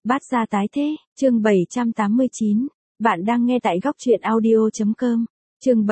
Bát gia tái thế, chương 789. Bạn đang nghe tại góc truyện audio.com. Chương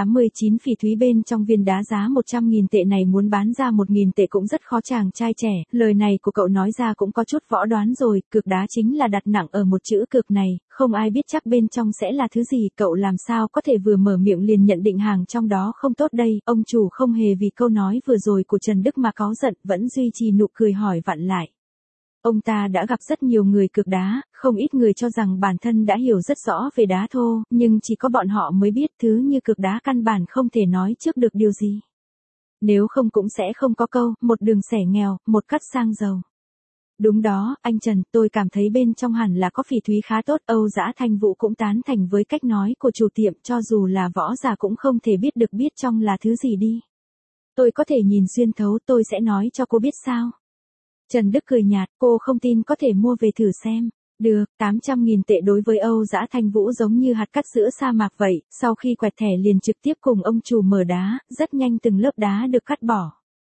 789 phỉ thúy bên trong viên đá giá 100.000 tệ này muốn bán ra 1.000 tệ cũng rất khó chàng trai trẻ, lời này của cậu nói ra cũng có chút võ đoán rồi, cược đá chính là đặt nặng ở một chữ cược này, không ai biết chắc bên trong sẽ là thứ gì, cậu làm sao có thể vừa mở miệng liền nhận định hàng trong đó không tốt đây, ông chủ không hề vì câu nói vừa rồi của Trần Đức mà có giận, vẫn duy trì nụ cười hỏi vặn lại. Ông ta đã gặp rất nhiều người cược đá, không ít người cho rằng bản thân đã hiểu rất rõ về đá thô, nhưng chỉ có bọn họ mới biết thứ như cược đá căn bản không thể nói trước được điều gì. Nếu không cũng sẽ không có câu, một đường xẻ nghèo, một cắt sang giàu. Đúng đó, anh Trần, tôi cảm thấy bên trong hẳn là có phỉ thúy khá tốt, Âu Dã Thanh Vũ cũng tán thành với cách nói của chủ tiệm, cho dù là võ giả cũng không thể biết được biết trong là thứ gì đi. Tôi có thể nhìn xuyên thấu, tôi sẽ nói cho cô biết sao. Trần Đức cười nhạt, cô không tin có thể mua về thử xem. Được, 800.000 tệ đối với Âu Dã Thanh Vũ giống như hạt cát giữa sa mạc vậy, sau khi quẹt thẻ liền trực tiếp cùng ông chủ mở đá, rất nhanh từng lớp đá được cắt bỏ.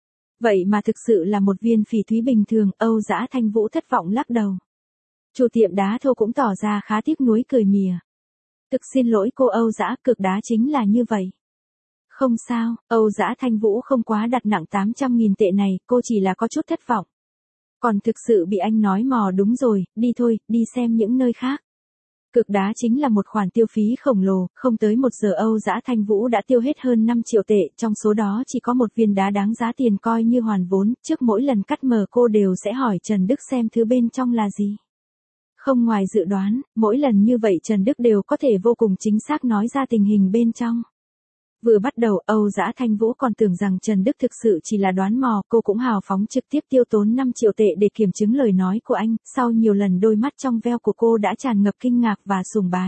Vậy mà thực sự là một viên phỉ thúy bình thường, Âu Dã Thanh Vũ thất vọng lắc đầu. Chủ tiệm đá thô cũng tỏ ra khá tiếc nuối cười mỉa. Thực xin lỗi cô Âu Dã, cược đá chính là như vậy. Không sao, Âu Dã Thanh Vũ không quá đặt nặng 800.000 tệ này, cô chỉ là có chút thất vọng. Còn thực sự bị anh nói mò đúng rồi, đi thôi, đi xem những nơi khác. Cược đá chính là một khoản tiêu phí khổng lồ, không tới 1 giờ Âu Dã Thanh Vũ đã tiêu hết hơn 5 triệu tệ, trong số đó chỉ có một viên đá đáng giá tiền coi như hoàn vốn, trước mỗi lần cắt mở cô đều sẽ hỏi Trần Đức xem thứ bên trong là gì. Không ngoài dự đoán, mỗi lần như vậy Trần Đức đều có thể vô cùng chính xác nói ra tình hình bên trong. Vừa bắt đầu Âu Dã Thanh Vũ còn tưởng rằng Trần Đức thực sự chỉ là đoán mò, cô cũng hào phóng trực tiếp tiêu tốn 5 triệu tệ để kiểm chứng lời nói của anh, sau nhiều lần đôi mắt trong veo của cô đã tràn ngập kinh ngạc và sùng bái.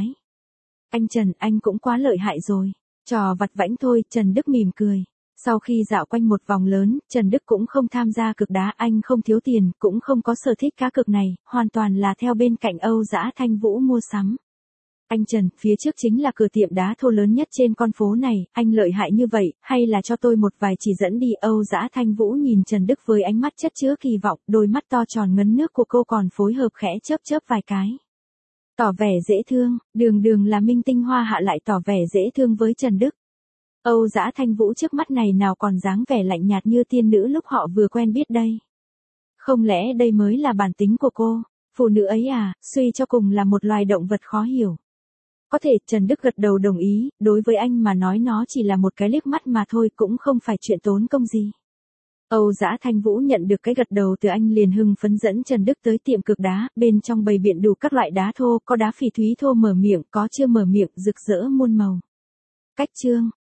Anh Trần, anh cũng quá lợi hại rồi. Trò vặt vãnh thôi, Trần Đức mỉm cười. Sau khi dạo quanh một vòng lớn, Trần Đức cũng không tham gia cược đá, anh không thiếu tiền, cũng không có sở thích cá cược này, hoàn toàn là theo bên cạnh Âu Dã Thanh Vũ mua sắm. Anh Trần, phía trước chính là cửa tiệm đá thô lớn nhất trên con phố này, anh lợi hại như vậy, hay là cho tôi một vài chỉ dẫn đi. Âu Dã Thanh Vũ nhìn Trần Đức với ánh mắt chất chứa kỳ vọng, đôi mắt to tròn ngấn nước của cô còn phối hợp khẽ chớp chớp vài cái. Tỏ vẻ dễ thương, đường là minh tinh hoa hạ lại tỏ vẻ dễ thương với Trần Đức. Âu Dã Thanh Vũ trước mắt này nào còn dáng vẻ lạnh nhạt như tiên nữ lúc họ vừa quen biết đây. Không lẽ đây mới là bản tính của cô, phụ nữ ấy à, suy cho cùng là một loài động vật khó hiểu. Có thể, Trần Đức gật đầu đồng ý, đối với anh mà nói nó chỉ là một cái liếc mắt mà thôi, cũng không phải chuyện tốn công gì. Âu Dã Thanh Vũ nhận được cái gật đầu từ anh liền hưng phấn dẫn Trần Đức tới tiệm cược đá, bên trong bày biện đủ các loại đá thô, có đá phỉ thúy thô mở miệng, có chưa mở miệng, rực rỡ muôn màu. Cách chương,